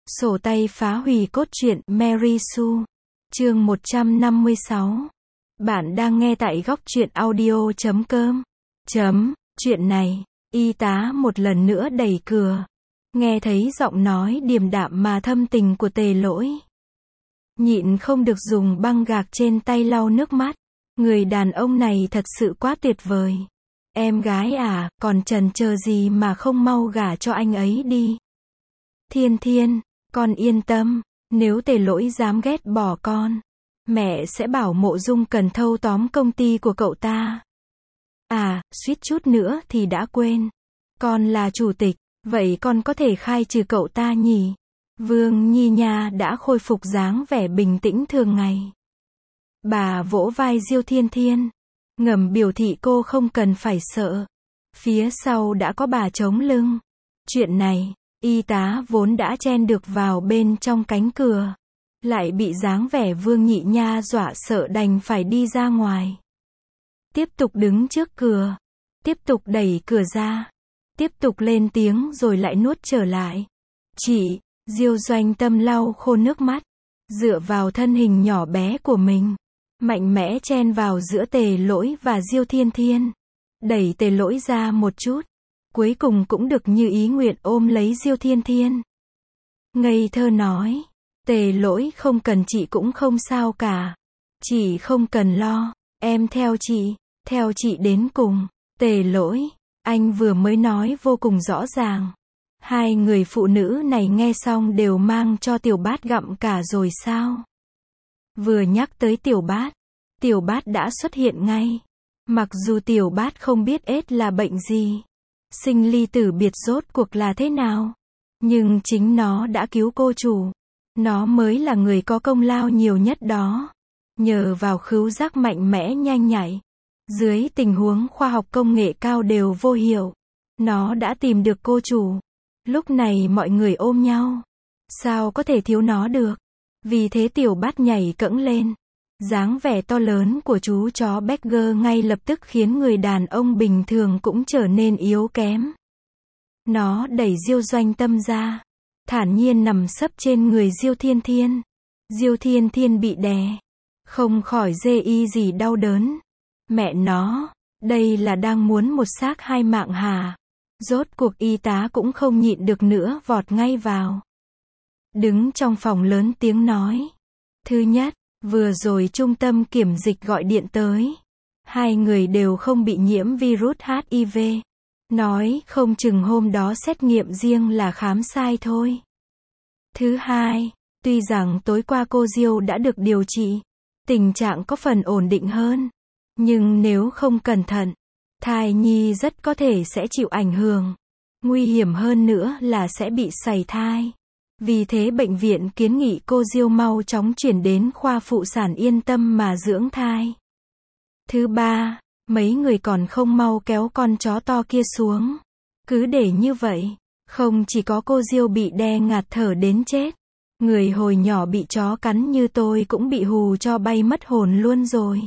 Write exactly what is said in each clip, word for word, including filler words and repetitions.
Sổ tay phá hủy cốt truyện Mary Sue. Chương một trăm năm mươi sáu. Bạn đang nghe tại góc truyện audio chấm com. Chấm, chuyện này, y tá một lần nữa đẩy cửa. Nghe thấy giọng nói điềm đạm mà thâm tình của Tề Lỗi. Nhịn không được dùng băng gạc trên tay lau nước mắt. Người đàn ông này thật sự quá tuyệt vời. Em gái à, còn chần chờ gì mà không mau gả cho anh ấy đi. Thiên Thiên, con yên tâm, nếu Tề Lỗi dám ghét bỏ con, mẹ sẽ bảo Mộ Dung Cần thâu tóm công ty của cậu ta. À, suýt chút nữa thì đã quên. Con là chủ tịch, vậy con có thể khai trừ cậu ta nhỉ? Vương Nhi Nha đã khôi phục dáng vẻ bình tĩnh thường ngày. Bà vỗ vai Diêu Thiên Thiên, ngầm biểu thị cô không cần phải sợ. Phía sau đã có bà chống lưng. Chuyện này, y tá vốn đã chen được vào bên trong cánh cửa, lại bị dáng vẻ Vương Nhị Nha dọa sợ đành phải đi ra ngoài. Tiếp tục đứng trước cửa, tiếp tục đẩy cửa ra, tiếp tục lên tiếng rồi lại nuốt trở lại. Chị, Diêu Doanh Tâm lau khô nước mắt, dựa vào thân hình nhỏ bé của mình, mạnh mẽ chen vào giữa Tề Lỗi và Diêu Thiên Thiên, đẩy Tề Lỗi ra một chút, cuối cùng cũng được như ý nguyện ôm lấy Diêu Thiên Thiên. Ngây thơ nói, Tề Lỗi không cần chị cũng không sao cả. Chị không cần lo, em theo chị, theo chị đến cùng. Tề Lỗi, anh vừa mới nói vô cùng rõ ràng. Hai người phụ nữ này nghe xong đều mang cho Tiểu Bát gặm cả rồi sao? Vừa nhắc tới Tiểu Bát, Tiểu Bát đã xuất hiện ngay. Mặc dù Tiểu Bát không biết ết là bệnh gì, sinh ly tử biệt rốt cuộc là thế nào, nhưng chính nó đã cứu cô chủ. Nó mới là người có công lao nhiều nhất đó. Nhờ vào khứu giác mạnh mẽ nhanh nhạy, dưới tình huống khoa học công nghệ cao đều vô hiệu, nó đã tìm được cô chủ. Lúc này mọi người ôm nhau, sao có thể thiếu nó được. Vì thế Tiểu Bát nhảy cẫng lên. Dáng vẻ to lớn của chú chó Becker ngay lập tức khiến người đàn ông bình thường cũng trở nên yếu kém. Nó đẩy Diêu Doanh Tâm ra, thản nhiên nằm sấp trên người Diêu Thiên Thiên. Diêu Thiên Thiên bị đè, không khỏi rê y gì đau đớn. Mẹ nó, đây là đang muốn một xác hai mạng hả? Rốt cuộc y tá cũng không nhịn được nữa vọt ngay vào. Đứng trong phòng lớn tiếng nói. Thứ nhất, vừa rồi trung tâm kiểm dịch gọi điện tới. Hai người đều không bị nhiễm virus hát i vê. Nói không chừng hôm đó xét nghiệm riêng là khám sai thôi. Thứ hai, tuy rằng tối qua cô Diêu đã được điều trị, tình trạng có phần ổn định hơn, nhưng nếu không cẩn thận, thai nhi rất có thể sẽ chịu ảnh hưởng. Nguy hiểm hơn nữa là sẽ bị sảy thai. Vì thế bệnh viện kiến nghị cô Diêu mau chóng chuyển đến khoa phụ sản yên tâm mà dưỡng thai. Thứ ba, mấy người còn không mau kéo con chó to kia xuống. Cứ để như vậy, không chỉ có cô Diêu bị đe ngạt thở đến chết, người hồi nhỏ bị chó cắn như tôi cũng bị hù cho bay mất hồn luôn rồi.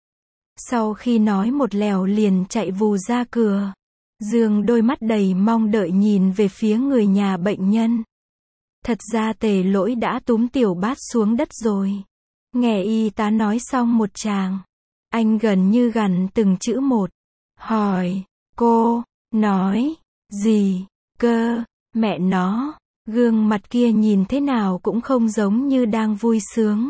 Sau khi nói một lèo liền chạy vù ra cửa. Dương đôi mắt đầy mong đợi nhìn về phía người nhà bệnh nhân. Thật ra Tề Lỗi đã túm Tiểu Bát xuống đất rồi. Nghe y tá nói xong một tràng, anh gần như gằn từng chữ một. Hỏi, cô, nói, gì, cơ, mẹ nó, gương mặt kia nhìn thế nào cũng không giống như đang vui sướng.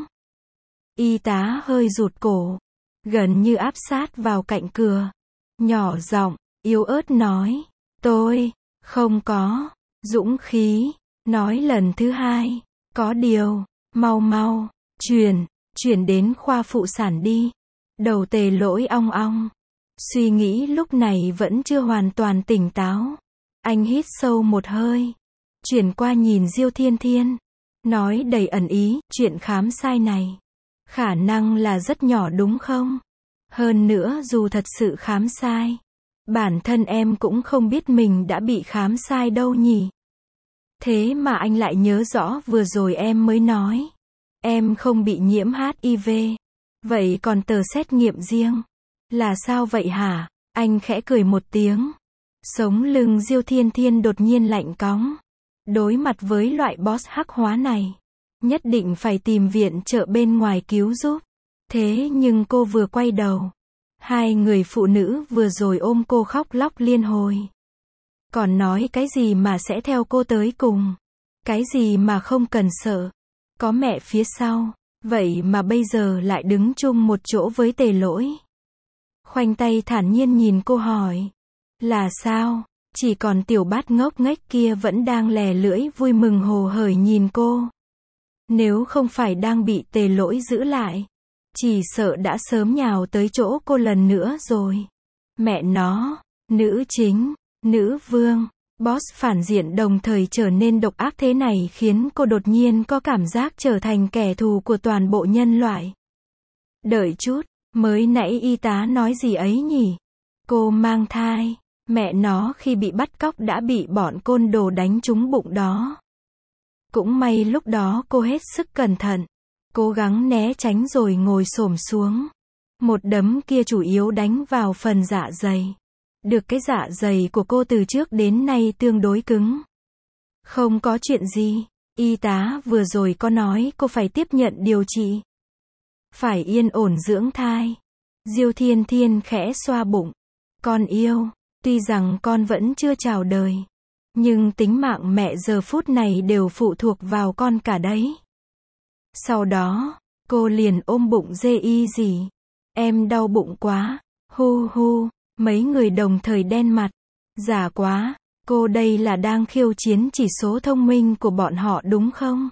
Y tá hơi rụt cổ, gần như áp sát vào cạnh cửa. Nhỏ giọng, yếu ớt nói, tôi, không có, dũng khí, nói lần thứ hai, có điều, mau mau, chuyển, chuyển đến khoa phụ sản đi. Đầu Tề Lỗi ong ong, suy nghĩ lúc này vẫn chưa hoàn toàn tỉnh táo. Anh hít sâu một hơi, chuyển qua nhìn Diêu Thiên Thiên, nói đầy ẩn ý, chuyện khám sai này, khả năng là rất nhỏ đúng không? Hơn nữa dù thật sự khám sai, bản thân em cũng không biết mình đã bị khám sai đâu nhỉ. Thế mà anh lại nhớ rõ vừa rồi em mới nói, em không bị nhiễm hát i vê. Vậy còn tờ xét nghiệm riêng, là sao vậy hả? Anh khẽ cười một tiếng. Sống lưng Diêu Thiên Thiên đột nhiên lạnh cóng. Đối mặt với loại boss hắc hóa này, nhất định phải tìm viện trợ bên ngoài cứu giúp. Thế nhưng cô vừa quay đầu, hai người phụ nữ vừa rồi ôm cô khóc lóc liên hồi. Còn nói cái gì mà sẽ theo cô tới cùng. Cái gì mà không cần sợ. Có mẹ phía sau. Vậy mà bây giờ lại đứng chung một chỗ với Tề Lỗi. Khoanh tay thản nhiên nhìn cô hỏi. Là sao? Chỉ còn tiểu bát ngốc nghếch kia vẫn đang lè lưỡi vui mừng hồ hởi nhìn cô. Nếu không phải đang bị Tề Lỗi giữ lại, chỉ sợ đã sớm nhào tới chỗ cô lần nữa rồi. Mẹ nó, nữ chính, nữ vương, boss phản diện đồng thời trở nên độc ác thế này khiến cô đột nhiên có cảm giác trở thành kẻ thù của toàn bộ nhân loại. Đợi chút, mới nãy y tá nói gì ấy nhỉ? Cô mang thai, mẹ nó khi bị bắt cóc đã bị bọn côn đồ đánh trúng bụng đó. Cũng may lúc đó cô hết sức cẩn thận, cố gắng né tránh rồi ngồi xổm xuống. Một đấm kia chủ yếu đánh vào phần dạ dày. Được cái dạ dày của cô từ trước đến nay tương đối cứng. Không có chuyện gì, y tá vừa rồi có nói cô phải tiếp nhận điều trị. Phải yên ổn dưỡng thai. Diêu Thiên Thiên khẽ xoa bụng. Con yêu, tuy rằng con vẫn chưa chào đời, nhưng tính mạng mẹ giờ phút này đều phụ thuộc vào con cả đấy. Sau đó, cô liền ôm bụng dê y gì. Em đau bụng quá, hu hu, mấy người đồng thời đen mặt. Giả quá, cô đây là đang khiêu chiến chỉ số thông minh của bọn họ đúng không?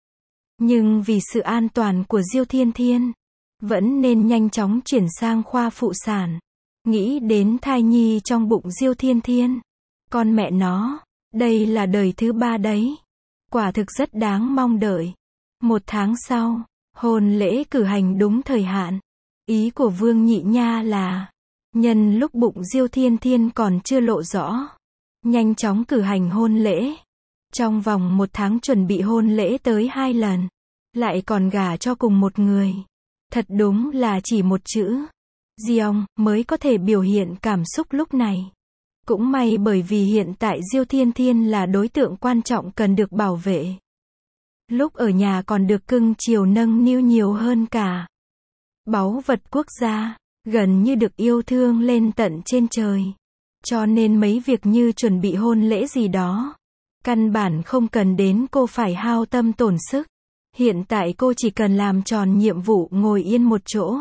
Nhưng vì sự an toàn của Diêu Thiên Thiên, vẫn nên nhanh chóng chuyển sang khoa phụ sản. Nghĩ đến thai nhi trong bụng Diêu Thiên Thiên. Con mẹ nó, đây là đời thứ ba đấy. Quả thực rất đáng mong đợi. Một tháng sau, hôn lễ cử hành đúng thời hạn. Ý của Vương Nhị Nha là, nhân lúc bụng Diêu Thiên Thiên còn chưa lộ rõ, nhanh chóng cử hành hôn lễ. Trong vòng một tháng chuẩn bị hôn lễ tới hai lần, lại còn gả cho cùng một người. Thật đúng là chỉ một chữ, Diong, mới có thể biểu hiện cảm xúc lúc này. Cũng may bởi vì hiện tại Diêu Thiên Thiên là đối tượng quan trọng cần được bảo vệ. Lúc ở nhà còn được cưng chiều nâng niu nhiều hơn cả. Báu vật quốc gia, gần như được yêu thương lên tận trên trời. Cho nên mấy việc như chuẩn bị hôn lễ gì đó, căn bản không cần đến cô phải hao tâm tổn sức. Hiện tại cô chỉ cần làm tròn nhiệm vụ ngồi yên một chỗ.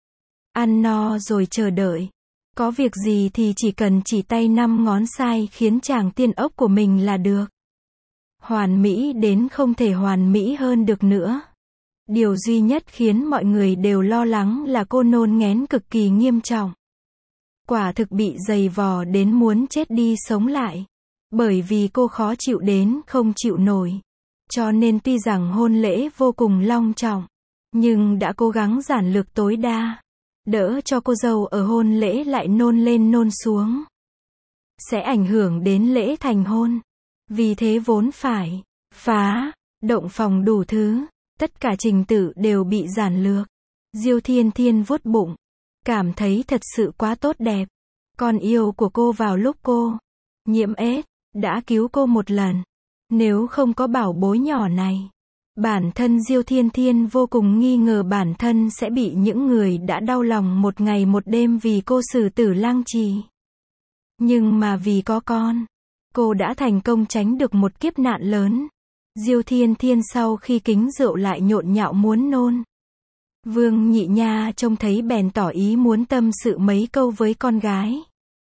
Ăn no rồi chờ đợi. Có việc gì thì chỉ cần chỉ tay năm ngón sai khiến chàng tiên ốc của mình là được. Hoàn mỹ đến không thể hoàn mỹ hơn được nữa. Điều duy nhất khiến mọi người đều lo lắng là cô nôn nghén cực kỳ nghiêm trọng. Quả thực bị dày vò đến muốn chết đi sống lại. Bởi vì cô khó chịu đến không chịu nổi. Cho nên tuy rằng hôn lễ vô cùng long trọng, nhưng đã cố gắng giản lược tối đa. Đỡ cho cô dâu ở hôn lễ lại nôn lên nôn xuống. Sẽ ảnh hưởng đến lễ thành hôn. Vì thế vốn phải phá, động phòng đủ thứ. Tất cả trình tự đều bị giản lược. Diêu Thiên Thiên vuốt bụng. Cảm thấy thật sự quá tốt đẹp. Con yêu của cô vào lúc cô nhiễm ết, đã cứu cô một lần. Nếu không có bảo bối nhỏ này, bản thân Diêu Thiên Thiên vô cùng nghi ngờ bản thân sẽ bị những người đã đau lòng một ngày một đêm vì cô xử tử lang trì. Nhưng mà vì có con, cô đã thành công tránh được một kiếp nạn lớn. Diêu Thiên Thiên sau khi kính rượu lại nhộn nhạo muốn nôn. Vương Nhị Nha trông thấy bèn tỏ ý muốn tâm sự mấy câu với con gái.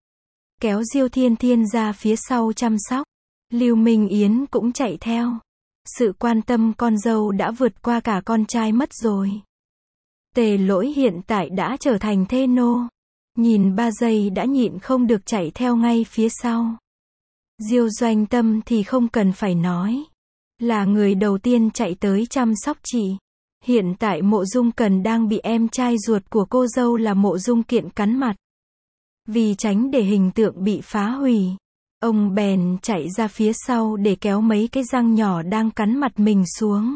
Kéo Diêu Thiên Thiên ra phía sau chăm sóc. Lưu Minh Yến cũng chạy theo. Sự quan tâm con dâu đã vượt qua cả con trai mất rồi. Tề Lỗi hiện tại đã trở thành thê nô. Nhìn ba giây đã nhịn không được chạy theo ngay phía sau. Diêu Doanh Tâm thì không cần phải nói. Là người đầu tiên chạy tới chăm sóc chị. Hiện tại Mộ Dung Cần đang bị em trai ruột của cô dâu là Mộ Dung Kiện cắn mặt. Vì tránh để hình tượng bị phá hủy, ông bèn chạy ra phía sau để kéo mấy cái răng nhỏ đang cắn mặt mình xuống.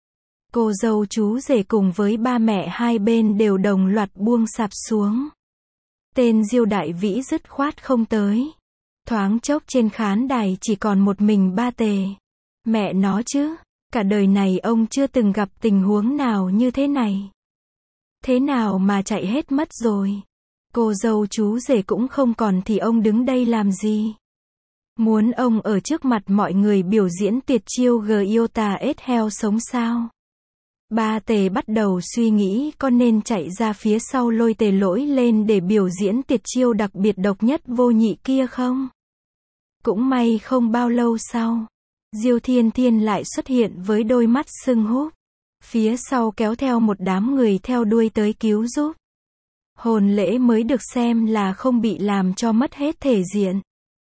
Cô dâu chú rể cùng với ba mẹ hai bên đều đồng loạt buông sạp xuống. Tên Diêu Đại Vĩ dứt khoát không tới. Thoáng chốc trên khán đài chỉ còn một mình ba Tề. Mẹ nó chứ, cả đời này ông chưa từng gặp tình huống nào như thế này. Thế nào mà chạy hết mất rồi? Cô dâu chú rể cũng không còn thì ông đứng đây làm gì? Muốn ông ở trước mặt mọi người biểu diễn tuyệt chiêu Giota ết heo sống sao? Ba Tề bắt đầu suy nghĩ có nên chạy ra phía sau lôi Tề Lỗi lên để biểu diễn tuyệt chiêu đặc biệt độc nhất vô nhị kia không? Cũng may không bao lâu sau, Diêu Thiên Thiên lại xuất hiện với đôi mắt sưng húp. Phía sau kéo theo một đám người theo đuôi tới cứu giúp. Hôn lễ mới được xem là không bị làm cho mất hết thể diện.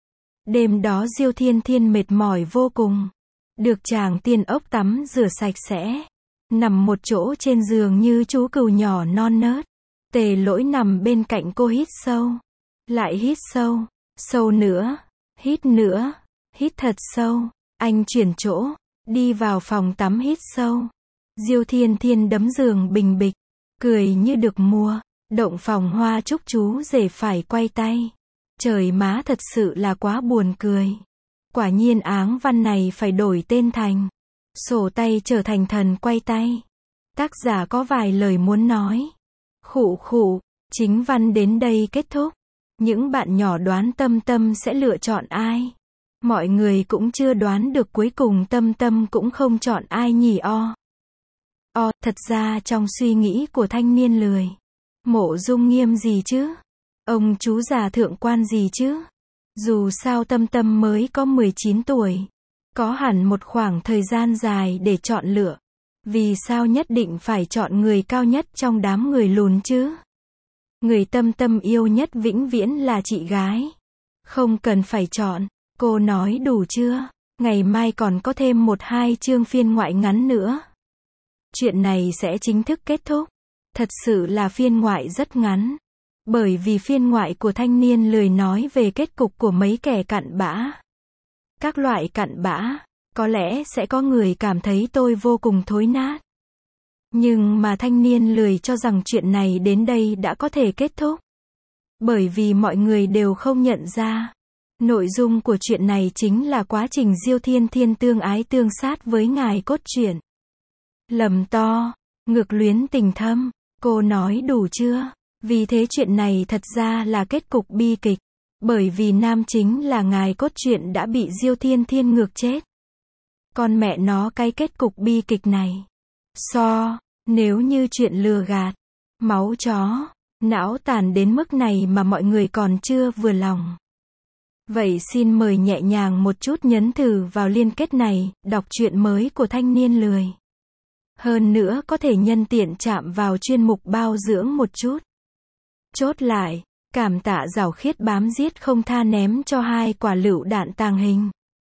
Đêm đó Diêu Thiên Thiên mệt mỏi vô cùng. Được chàng tiên ốc tắm rửa sạch sẽ. Nằm một chỗ trên giường như chú cừu nhỏ non nớt. Tề Lỗi nằm bên cạnh cô hít sâu. Lại hít sâu. Sâu nữa. Hít nữa. Hít thật sâu. Anh chuyển chỗ. Đi vào phòng tắm hít sâu. Diêu Thiên Thiên đấm giường bình bịch. Cười như được mua. Động phòng hoa chúc chú rể phải quay tay. Trời má thật sự là quá buồn cười. Quả nhiên áng văn này phải đổi tên thành sổ tay trở thành thần quay tay. Tác giả có vài lời muốn nói. Khụ khụ, chính văn đến đây kết thúc. Những bạn nhỏ đoán Tâm Tâm sẽ lựa chọn ai? Mọi người cũng chưa đoán được cuối cùng Tâm Tâm cũng không chọn ai nhỉ o. O, thật ra trong suy nghĩ của thanh niên lười. Mộ Dung Nghiêm gì chứ? Ông chú già thượng quan gì chứ? Dù sao Tâm Tâm mới có mười chín tuổi. Có hẳn một khoảng thời gian dài để chọn lựa. Vì sao nhất định phải chọn người cao nhất trong đám người lùn chứ? Người Tâm Tâm yêu nhất vĩnh viễn là chị gái. Không cần phải chọn. Cô nói đủ chưa? Ngày mai còn có thêm một hai chương phiên ngoại ngắn nữa. Chuyện này sẽ chính thức kết thúc. Thật sự là phiên ngoại rất ngắn. Bởi vì phiên ngoại của thanh niên lười nói về kết cục của mấy kẻ cặn bã. Các loại cặn bã, có lẽ sẽ có người cảm thấy tôi vô cùng thối nát. Nhưng mà thanh niên lười cho rằng chuyện này đến đây đã có thể kết thúc. Bởi vì mọi người đều không nhận ra. Nội dung của chuyện này chính là quá trình Diêu Thiên Thiên tương ái tương sát với ngài cốt truyện. Lầm to, ngược luyến tình thâm, cô nói đủ chưa? Vì thế chuyện này thật ra là kết cục bi kịch. Bởi vì nam chính là ngài cốt truyện đã bị Diêu Thiên Thiên ngược chết. Con mẹ nó cái kết cục bi kịch này. So, nếu như chuyện lừa gạt, máu chó, não tàn đến mức này mà mọi người còn chưa vừa lòng. Vậy xin mời nhẹ nhàng một chút nhấn thử vào liên kết này, đọc truyện mới của thanh niên lười. Hơn nữa có thể nhân tiện chạm vào chuyên mục bao dưỡng một chút. Chốt lại, cảm tạ Giảo Khiết bám giết không tha ném cho hai quả lựu đạn tàng hình.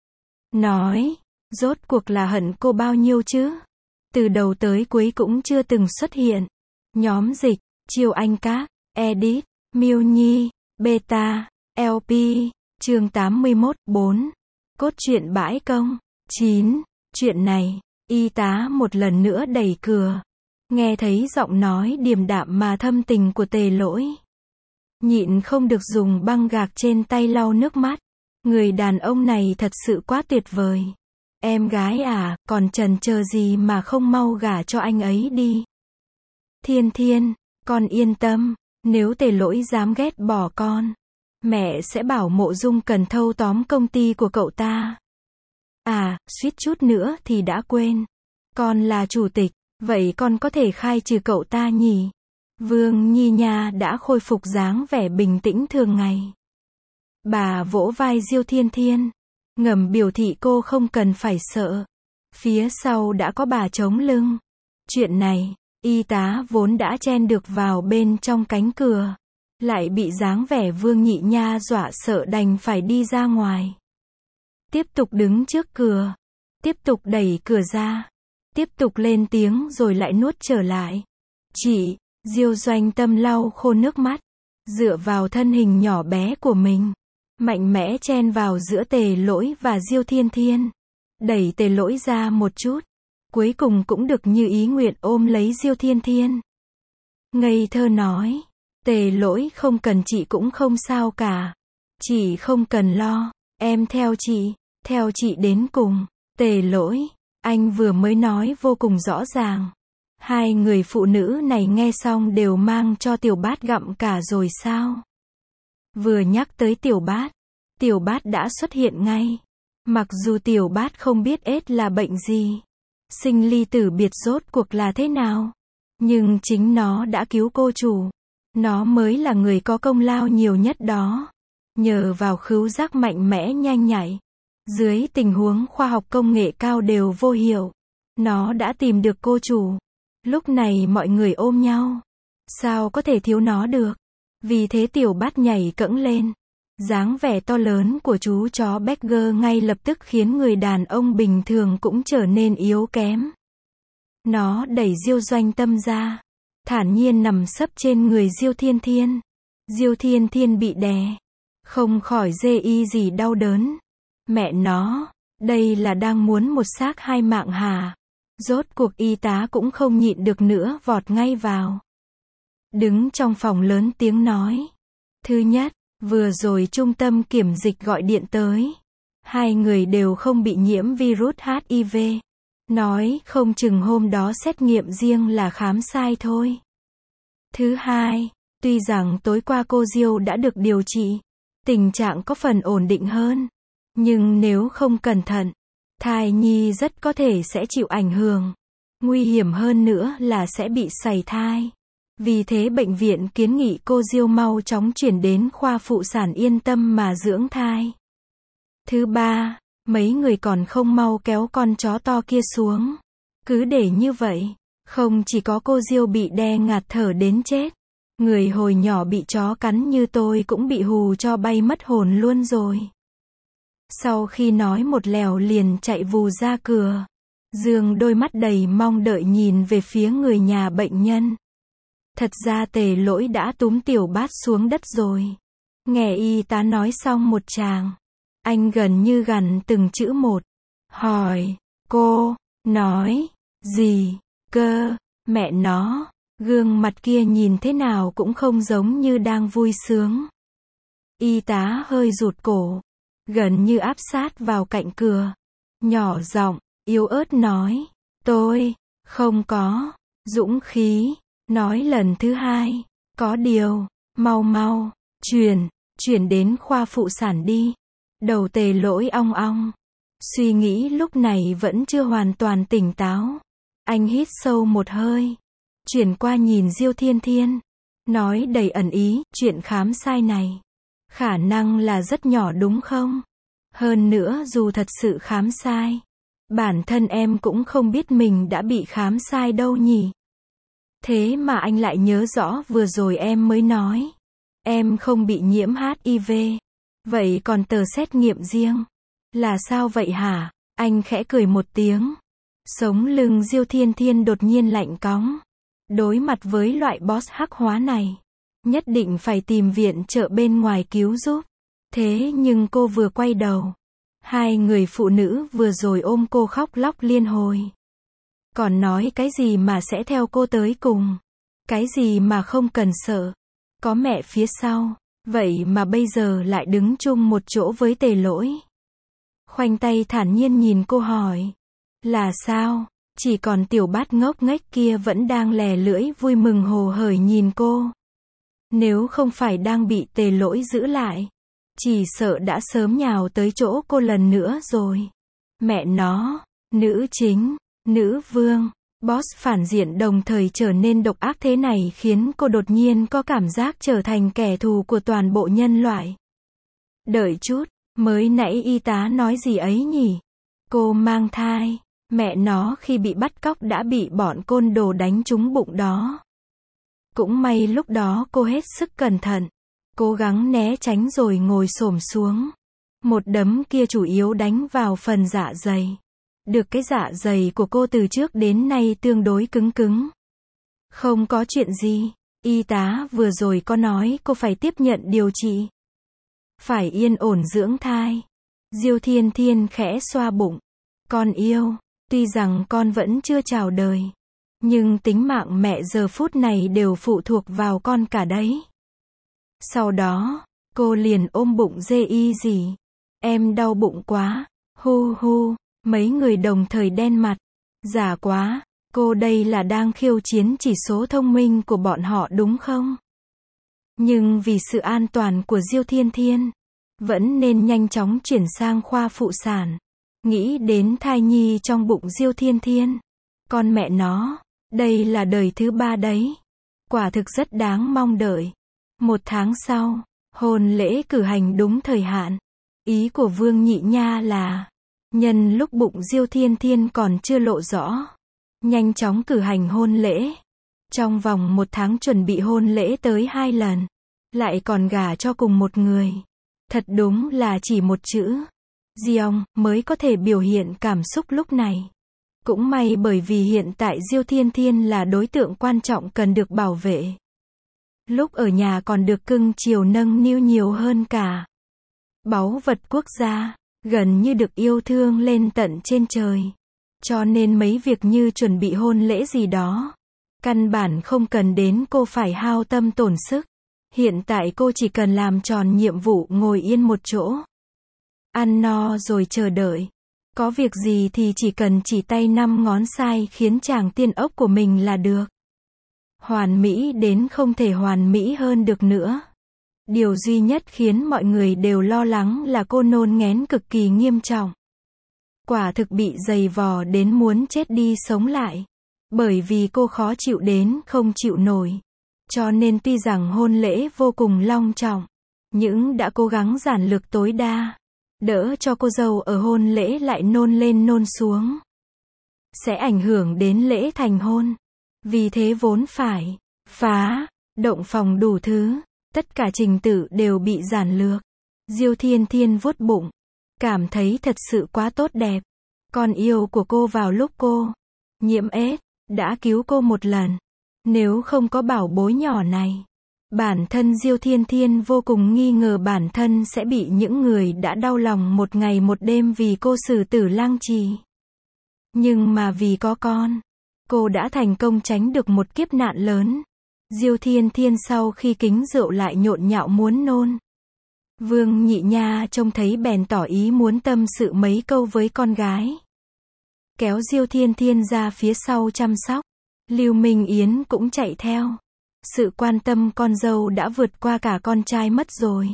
Nói, rốt cuộc là hận cô bao nhiêu chứ? Từ đầu tới cuối cũng chưa từng xuất hiện. Nhóm dịch, Chiêu Anh Các, Edit, Miêu Nhi, Beta, lờ pê, chương tám mươi mốt, bốn. Cốt truyện bãi công. chín. Chuyện này, y tá một lần nữa đẩy cửa. Nghe thấy giọng nói điềm đạm mà thâm tình của Tề Lỗi. Nhịn không được dùng băng gạc trên tay lau nước mắt. Người đàn ông này thật sự quá tuyệt vời. Em gái à, còn chần chờ gì mà không mau gả cho anh ấy đi. Thiên Thiên, con yên tâm, nếu Tề Lỗi dám ghét bỏ con, mẹ sẽ bảo Mộ Dung Cần thâu tóm công ty của cậu ta. À, suýt chút nữa thì đã quên. Con là chủ tịch, vậy con có thể khai trừ cậu ta nhỉ? Vương Nhi Nha đã khôi phục dáng vẻ bình tĩnh thường ngày. Bà vỗ vai Diêu Thiên Thiên, ngầm biểu thị cô không cần phải sợ. Phía sau đã có bà chống lưng. Chuyện này, y tá vốn đã chen được vào bên trong cánh cửa. Lại bị dáng vẻ Vương Nhị Nha dọa sợ đành phải đi ra ngoài. Tiếp tục đứng trước cửa. Tiếp tục đẩy cửa ra. Tiếp tục lên tiếng rồi lại nuốt trở lại. Chị, Diêu Doanh Tâm lau khô nước mắt. Dựa vào thân hình nhỏ bé của mình. Mạnh mẽ chen vào giữa Tề Lỗi và Diêu Thiên Thiên. Đẩy Tề Lỗi ra một chút. Cuối cùng cũng được như ý nguyện ôm lấy Diêu Thiên Thiên. Ngây thơ nói. Tề Lỗi không cần chị cũng không sao cả. Chị không cần lo. Em theo chị. Theo chị đến cùng. Tề Lỗi, anh vừa mới nói vô cùng rõ ràng. Hai người phụ nữ này nghe xong đều mang cho Tiểu Bát gặm cả rồi sao? Vừa nhắc tới Tiểu Bát, Tiểu Bát đã xuất hiện ngay. Mặc dù Tiểu Bát không biết ết là bệnh gì, sinh ly tử biệt rốt cuộc là thế nào, nhưng chính nó đã cứu cô chủ. Nó mới là người có công lao nhiều nhất đó. Nhờ vào khứu giác mạnh mẽ nhanh nhạy, dưới tình huống khoa học công nghệ cao đều vô hiệu, nó đã tìm được cô chủ. Lúc này mọi người ôm nhau. Sao có thể thiếu nó được? Vì thế Tiểu Bát nhảy cẫng lên. Dáng vẻ to lớn của chú chó Beagle ngay lập tức khiến người đàn ông bình thường cũng trở nên yếu kém. Nó đẩy Diêu Doanh Tâm ra, thản nhiên nằm sấp trên người Diêu Thiên Thiên. Diêu Thiên Thiên bị đè, không khỏi rê y gì đau đớn. Mẹ nó, đây là đang muốn một xác hai mạng hả? Rốt cuộc y tá cũng không nhịn được nữa vọt ngay vào. Đứng trong phòng lớn tiếng nói. Thứ nhất, vừa rồi trung tâm kiểm dịch gọi điện tới. Hai người đều không bị nhiễm virus hát i vê. Nói không chừng hôm đó xét nghiệm riêng là khám sai thôi. Thứ hai, tuy rằng tối qua cô Diêu đã được điều trị, tình trạng có phần ổn định hơn. Nhưng nếu không cẩn thận, thai nhi rất có thể sẽ chịu ảnh hưởng. Nguy hiểm hơn nữa là sẽ bị sảy thai. Vì thế bệnh viện kiến nghị cô Diêu mau chóng chuyển đến khoa phụ sản yên tâm mà dưỡng thai. Thứ ba, mấy người còn không mau kéo con chó to kia xuống. Cứ để như vậy, không chỉ có cô Diêu bị đe ngạt thở đến chết, người hồi nhỏ bị chó cắn như tôi cũng bị hù cho bay mất hồn luôn rồi. Sau khi nói một lèo liền chạy vù ra cửa. Dương đôi mắt đầy mong đợi nhìn về phía người nhà bệnh nhân. Thật ra Tề Lỗi đã túm Tiểu Bát xuống đất rồi. Nghe y tá nói xong một tràng, anh gần như gằn từng chữ một. Hỏi, cô, nói, gì, cơ, mẹ nó, gương mặt kia nhìn thế nào cũng không giống như đang vui sướng. Y tá hơi rụt cổ, gần như áp sát vào cạnh cửa. Nhỏ giọng, yếu ớt nói, tôi, không có, dũng khí. Nói lần thứ hai, có điều, mau mau, chuyển, chuyển đến khoa phụ sản đi. Đầu Tề Lỗi ong ong. Suy nghĩ lúc này vẫn chưa hoàn toàn tỉnh táo. Anh hít sâu một hơi. Chuyển qua nhìn Diêu Thiên Thiên. Nói đầy ẩn ý, chuyện khám sai này. Khả năng là rất nhỏ đúng không? Hơn nữa dù thật sự khám sai, bản thân em cũng không biết mình đã bị khám sai đâu nhỉ. Thế mà anh lại nhớ rõ vừa rồi em mới nói. Em không bị nhiễm hát i vê. Vậy còn tờ xét nghiệm riêng. Là sao vậy hả? Anh khẽ cười một tiếng. Sống lưng Diêu Thiên Thiên đột nhiên lạnh cóng. Đối mặt với loại boss hắc hóa này, nhất định phải tìm viện trợ bên ngoài cứu giúp. Thế nhưng cô vừa quay đầu, hai người phụ nữ vừa rồi ôm cô khóc lóc liên hồi. Còn nói cái gì mà sẽ theo cô tới cùng. Cái gì mà không cần sợ. Có mẹ phía sau. Vậy mà bây giờ lại đứng chung một chỗ với Tề Lỗi. Khoanh tay thản nhiên nhìn cô hỏi. Là sao? Chỉ còn Tiểu Bát ngốc nghếch kia vẫn đang lè lưỡi vui mừng hồ hởi nhìn cô. Nếu không phải đang bị Tề Lỗi giữ lại, chỉ sợ đã sớm nhào tới chỗ cô lần nữa rồi. Mẹ nó, nữ chính, nữ vương, boss phản diện đồng thời trở nên độc ác thế này khiến cô đột nhiên có cảm giác trở thành kẻ thù của toàn bộ nhân loại. Đợi chút, mới nãy y tá nói gì ấy nhỉ? Cô mang thai, mẹ nó khi bị bắt cóc đã bị bọn côn đồ đánh trúng bụng đó. Cũng may lúc đó cô hết sức cẩn thận, cố gắng né tránh rồi ngồi xổm xuống. Một đấm kia chủ yếu đánh vào phần dạ dày. Được cái dạ dày của cô từ trước đến nay tương đối cứng cứng. Không có chuyện gì, y tá vừa rồi có nói cô phải tiếp nhận điều trị. Phải yên ổn dưỡng thai. Diêu Thiên Thiên khẽ xoa bụng. Con yêu, tuy rằng con vẫn chưa chào đời, nhưng tính mạng mẹ giờ phút này đều phụ thuộc vào con cả đấy. Sau đó, cô liền ôm bụng dê y gì. Em đau bụng quá, hu hu. Mấy người đồng thời đen mặt. Giả quá, cô đây là đang khiêu chiến chỉ số thông minh của bọn họ đúng không? Nhưng vì sự an toàn của Diêu Thiên Thiên, vẫn nên nhanh chóng chuyển sang khoa phụ sản. Nghĩ đến thai nhi trong bụng Diêu Thiên Thiên. Con mẹ nó, đây là đời thứ ba đấy. Quả thực rất đáng mong đợi. Một tháng sau, hôn lễ cử hành đúng thời hạn. Ý của Vương Nhị Nha là, nhân lúc bụng Diêu Thiên Thiên còn chưa lộ rõ, nhanh chóng cử hành hôn lễ. Trong vòng một tháng chuẩn bị hôn lễ tới hai lần, lại còn gả cho cùng một người. Thật đúng là chỉ một chữ, Giong, mới có thể biểu hiện cảm xúc lúc này. Cũng may bởi vì hiện tại Diêu Thiên Thiên là đối tượng quan trọng cần được bảo vệ. Lúc ở nhà còn được cưng chiều nâng niu nhiều hơn cả. Báu vật quốc gia, gần như được yêu thương lên tận trên trời. Cho nên mấy việc như chuẩn bị hôn lễ gì đó, căn bản không cần đến cô phải hao tâm tổn sức. Hiện tại cô chỉ cần làm tròn nhiệm vụ ngồi yên một chỗ. Ăn no rồi chờ đợi. Có việc gì thì chỉ cần chỉ tay năm ngón sai khiến chàng tiên ốc của mình là được. Hoàn mỹ đến không thể hoàn mỹ hơn được nữa. Điều duy nhất khiến mọi người đều lo lắng là cô nôn nghén cực kỳ nghiêm trọng. Quả thực bị dày vò đến muốn chết đi sống lại. Bởi vì cô khó chịu đến không chịu nổi. Cho nên tuy rằng hôn lễ vô cùng long trọng, nhưng đã cố gắng giản lược tối đa. Đỡ cho cô dâu ở hôn lễ lại nôn lên nôn xuống. Sẽ ảnh hưởng đến lễ thành hôn. Vì thế vốn phải phá, động phòng đủ thứ. Tất cả trình tự đều bị giản lược. Diêu Thiên Thiên vuốt bụng. Cảm thấy thật sự quá tốt đẹp. Con yêu của cô vào lúc cô nhiễm ết, đã cứu cô một lần. Nếu không có bảo bối nhỏ này, bản thân Diêu Thiên Thiên vô cùng nghi ngờ bản thân sẽ bị những người đã đau lòng một ngày một đêm vì cô xử tử lang trì. Nhưng mà vì có con, cô đã thành công tránh được một kiếp nạn lớn. Diêu Thiên Thiên sau khi kính rượu lại nhộn nhạo muốn nôn. Vương Nhị Nha trông thấy bèn tỏ ý muốn tâm sự mấy câu với con gái. Kéo Diêu Thiên Thiên ra phía sau chăm sóc. Lưu Minh Yến cũng chạy theo. Sự quan tâm con dâu đã vượt qua cả con trai mất rồi.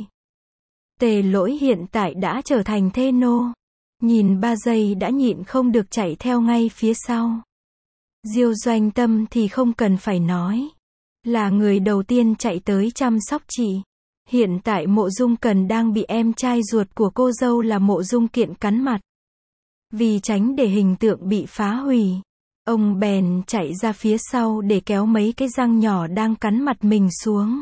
Tề Lỗi hiện tại đã trở thành thê nô. Nhìn ba giây đã nhịn không được chạy theo ngay phía sau. Diêu Doanh Tâm thì không cần phải nói. Là người đầu tiên chạy tới chăm sóc chị. Hiện tại Mộ Dung Cần đang bị em trai ruột của cô dâu là Mộ Dung Kiện cắn mặt. Vì tránh để hình tượng bị phá hủy, ông bèn chạy ra phía sau để kéo mấy cái răng nhỏ đang cắn mặt mình xuống.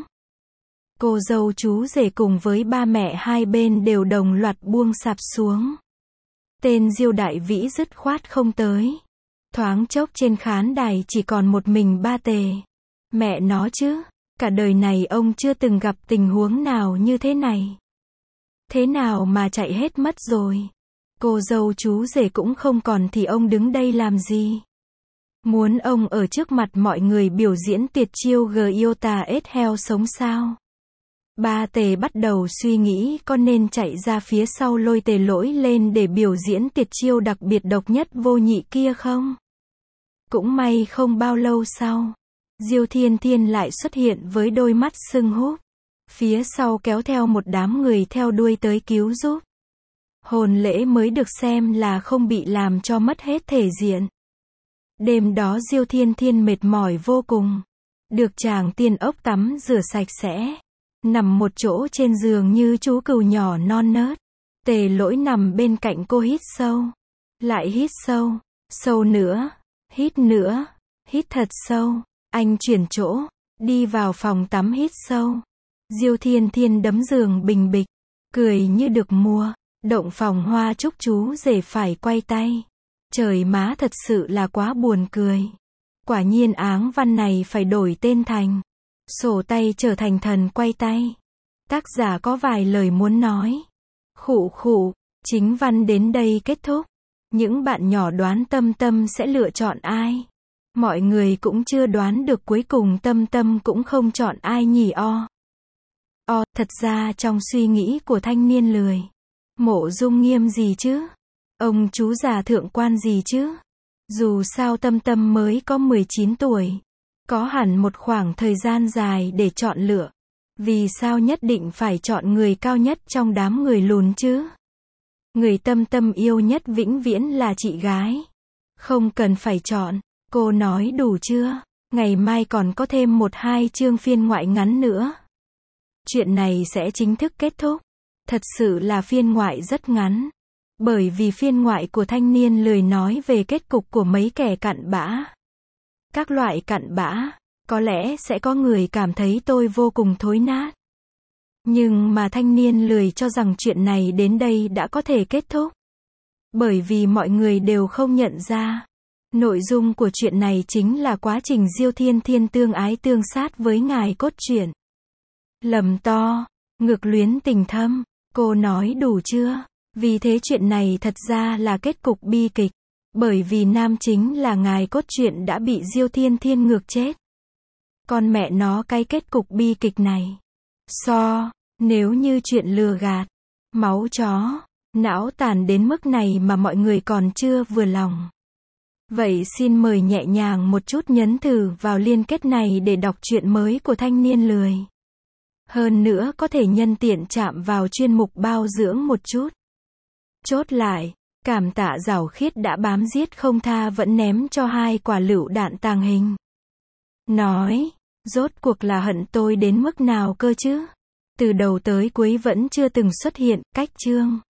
Cô dâu chú rể cùng với ba mẹ hai bên đều đồng loạt buông sạp xuống. Tên Diêu Đại Vĩ dứt khoát không tới. Thoáng chốc trên khán đài chỉ còn một mình ba Tề. Mẹ nó chứ, cả đời này ông chưa từng gặp tình huống nào như thế này. Thế nào mà chạy hết mất rồi. Cô dâu chú rể cũng không còn thì ông đứng đây làm gì? Muốn ông ở trước mặt mọi người biểu diễn tuyệt chiêu Giota ết heo sống sao? Ba Tề bắt đầu suy nghĩ có nên chạy ra phía sau lôi Tề Lỗi lên để biểu diễn tuyệt chiêu đặc biệt độc nhất vô nhị kia không? Cũng may không bao lâu sau, Diêu Thiên Thiên lại xuất hiện với đôi mắt sưng húp. Phía sau kéo theo một đám người theo đuôi tới cứu giúp. Hôn lễ mới được xem là không bị làm cho mất hết thể diện. Đêm đó Diêu Thiên Thiên mệt mỏi vô cùng. Được chàng tiên ốc tắm rửa sạch sẽ. Nằm một chỗ trên giường như chú cừu nhỏ non nớt. Tề Lỗi nằm bên cạnh cô hít sâu. Lại hít sâu. Sâu nữa. Hít nữa. Hít thật sâu. Anh chuyển chỗ. Đi vào phòng tắm hít sâu. Diêu Thiên Thiên đấm giường bình bịch. Cười như được mua. Động phòng hoa chúc chú rể phải quay tay. Trời má thật sự là quá buồn cười. Quả nhiên áng văn này phải đổi tên thành sổ tay trở thành thần quay tay. Tác giả có vài lời muốn nói. Khụ khụ, chính văn đến đây kết thúc. Những bạn nhỏ đoán Tâm Tâm sẽ lựa chọn ai? Mọi người cũng chưa đoán được cuối cùng Tâm Tâm cũng không chọn ai nhỉ o. O, thật ra trong suy nghĩ của thanh niên lười. Mộ Dung Nghiêm gì chứ? Ông chú già thượng quan gì chứ? Dù sao Tâm Tâm mới có mười chín tuổi. Có hẳn một khoảng thời gian dài để chọn lựa. Vì sao nhất định phải chọn người cao nhất trong đám người lùn chứ? Người Tâm Tâm yêu nhất vĩnh viễn là chị gái. Không cần phải chọn. Cô nói đủ chưa? Ngày mai còn có thêm một hai chương phiên ngoại ngắn nữa. Chuyện này sẽ chính thức kết thúc. Thật sự là phiên ngoại rất ngắn. Bởi vì phiên ngoại của thanh niên lười nói về kết cục của mấy kẻ cặn bã. Các loại cặn bã, có lẽ sẽ có người cảm thấy tôi vô cùng thối nát. Nhưng mà thanh niên lười cho rằng chuyện này đến đây đã có thể kết thúc. Bởi vì mọi người đều không nhận ra. Nội dung của chuyện này chính là quá trình Diêu Thiên Thiên tương ái tương sát với ngài cốt truyện. Lầm to, ngược luyến tình thâm, cô nói đủ chưa? Vì thế chuyện này thật ra là kết cục bi kịch. Bởi vì nam chính là ngài cốt truyện đã bị Diêu Thiên Thiên ngược chết. Con mẹ nó cái kết cục bi kịch này. So, nếu như chuyện lừa gạt, máu chó, não tàn đến mức này mà mọi người còn chưa vừa lòng. Vậy xin mời nhẹ nhàng một chút nhấn thử vào liên kết này để đọc truyện mới của thanh niên lười. Hơn nữa có thể nhân tiện chạm vào chuyên mục bao dưỡng một chút. Chốt lại, cảm tạ Giảo Khiết đã bám giết không tha vẫn ném cho hai quả lựu đạn tàng hình. Nói, rốt cuộc là hận tôi đến mức nào cơ chứ? Từ đầu tới cuối vẫn chưa từng xuất hiện, cách chương.